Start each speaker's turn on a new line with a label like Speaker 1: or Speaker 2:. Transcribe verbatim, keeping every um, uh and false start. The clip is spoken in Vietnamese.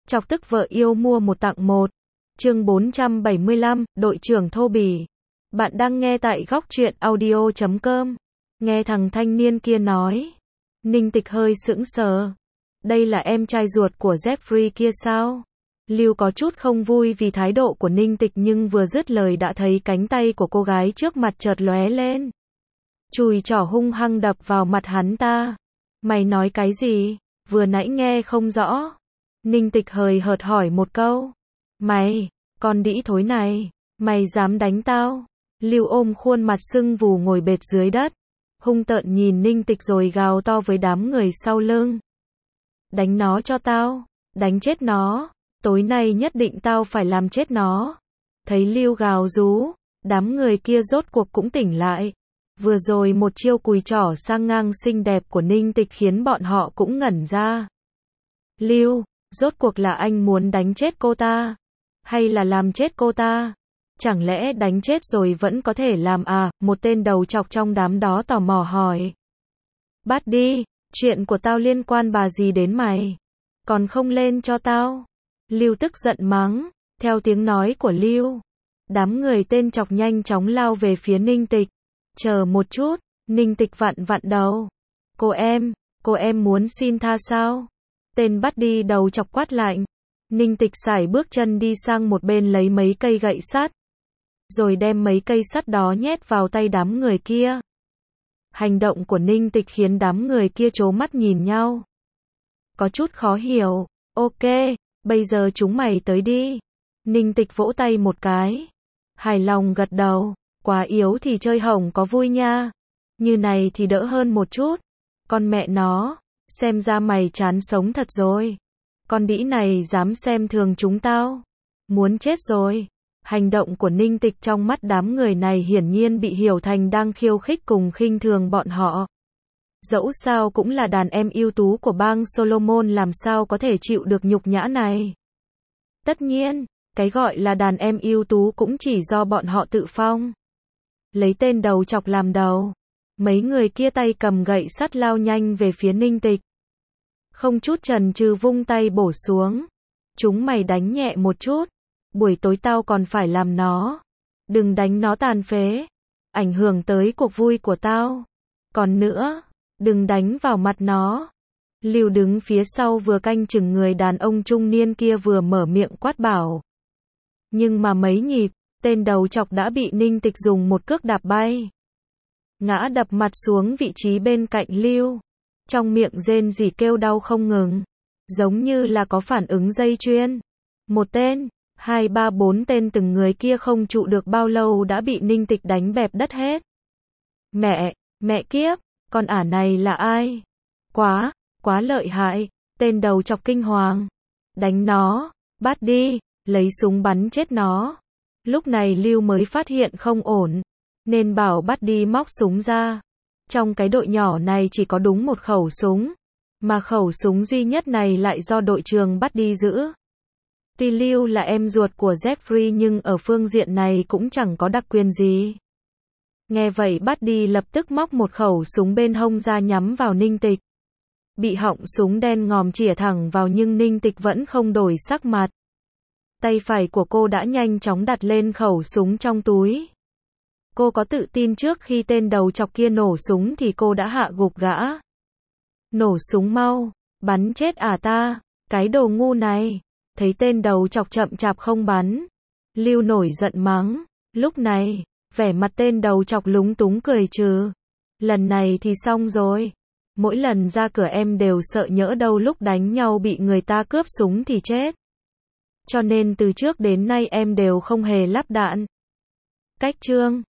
Speaker 1: Chọc tức vợ yêu mua một tặng một. Chương bốn trăm bảy mươi lăm, đội trưởng thô bỉ. Bạn đang nghe tại góc truyện audio chấm com. Nghe thằng thanh niên kia nói. Ninh Tịch hơi sững sờ. Đây là em trai ruột của Jeffrey kia sao? Lưu có chút không vui vì thái độ của Ninh Tịch, nhưng vừa dứt lời đã thấy cánh tay của cô gái trước mặt chợt lóe lên. Chùi chỏ hung hăng đập vào mặt hắn ta. Mày nói cái gì? Vừa nãy nghe không rõ. Ninh Tịch hời hợt hỏi một câu. Mày, con đĩ thối này, mày dám đánh tao? Lưu ôm khuôn mặt sưng vù ngồi bệt dưới đất, hung tợn nhìn Ninh Tịch rồi gào to với đám người sau lưng. Đánh nó cho tao, đánh chết nó, tối nay nhất định tao phải làm chết nó. Thấy Lưu gào rú, đám người kia rốt cuộc cũng tỉnh lại. Vừa rồi một chiêu cùi chỏ sang ngang xinh đẹp của Ninh Tịch khiến bọn họ cũng ngẩn ra. Lưu, rốt cuộc là anh muốn đánh chết cô ta? Hay là làm chết cô ta? Chẳng lẽ đánh chết rồi vẫn có thể làm à? Một tên đầu chọc trong đám đó tò mò hỏi. Bắt đi, chuyện của tao liên quan bà gì đến mày? Còn không lên cho tao? Lưu tức giận mắng. Theo tiếng nói của Lưu, đám người tên chọc nhanh chóng lao về phía Ninh Tịch. Chờ một chút, Ninh Tịch vặn vặn đầu. Cô em, cô em muốn xin tha sao? Tên bắt đi đầu chọc quát lạnh. Ninh Tịch sải bước chân đi sang một bên lấy mấy cây gậy sắt, rồi đem mấy cây sắt đó nhét vào tay đám người kia. Hành động của Ninh Tịch khiến đám người kia trố mắt nhìn nhau. Có chút khó hiểu. Ok, bây giờ chúng mày tới đi. Ninh Tịch vỗ tay một cái. Hài lòng gật đầu. Quá yếu thì chơi hỏng có vui nha. Như này thì đỡ hơn một chút. Con mẹ nó, xem ra mày chán sống thật rồi. Con đĩ này dám xem thường chúng tao. Muốn chết rồi. Hành động của Ninh Tịch trong mắt đám người này hiển nhiên bị hiểu thành đang khiêu khích cùng khinh thường bọn họ. Dẫu sao cũng là đàn em ưu tú của bang Solomon, làm sao có thể chịu được nhục nhã này. Tất nhiên, cái gọi là đàn em ưu tú cũng chỉ do bọn họ tự phong. Lấy tên đầu chọc làm đầu, mấy người kia tay cầm gậy sắt lao nhanh về phía Ninh Tịch. Không chút chần chừ vung tay bổ xuống. Chúng mày đánh nhẹ một chút, buổi tối tao còn phải làm nó. Đừng đánh nó tàn phế, ảnh hưởng tới cuộc vui của tao. Còn nữa, đừng đánh vào mặt nó. Lưu đứng phía sau vừa canh chừng người đàn ông trung niên kia vừa mở miệng quát bảo. Nhưng mà mấy nhịp, tên đầu chọc đã bị Ninh Tịch dùng một cước đạp bay, ngã đập mặt xuống vị trí bên cạnh Lưu. Trong miệng rên rỉ kêu đau không ngừng, giống như là có phản ứng dây chuyền. Một tên, hai ba bốn tên từng người kia không trụ được bao lâu đã bị Ninh Tịch đánh bẹp đất hết. Mẹ, mẹ kiếp, con ả này là ai? Quá, quá lợi hại, tên đầu chọc kinh hoàng. Đánh nó, bắt đi, lấy súng bắn chết nó. Lúc này Lưu mới phát hiện không ổn, nên bảo bắt đi móc súng ra. Trong cái đội nhỏ này chỉ có đúng một khẩu súng, mà khẩu súng duy nhất này lại do đội trưởng bắt đi giữ. Tuy Lưu là em ruột của Jeffrey nhưng ở phương diện này cũng chẳng có đặc quyền gì. Nghe vậy bắt đi lập tức móc một khẩu súng bên hông ra nhắm vào Ninh Tịch. Bị họng súng đen ngòm chĩa thẳng vào nhưng Ninh Tịch vẫn không đổi sắc mặt. Tay phải của cô đã nhanh chóng đặt lên khẩu súng trong túi. Cô có tự tin trước khi tên đầu chọc kia nổ súng thì cô đã hạ gục gã. Nổ súng mau, bắn chết à ta, cái đồ ngu này. Thấy tên đầu chọc chậm chạp không bắn, Lưu nổi giận mắng. Lúc này, vẻ mặt tên đầu chọc lúng túng cười trừ. Lần này thì xong rồi. Mỗi lần ra cửa em đều sợ nhỡ đâu lúc đánh nhau bị người ta cướp súng thì chết. Cho nên từ trước đến nay em đều không hề lắp đạn. Cách chương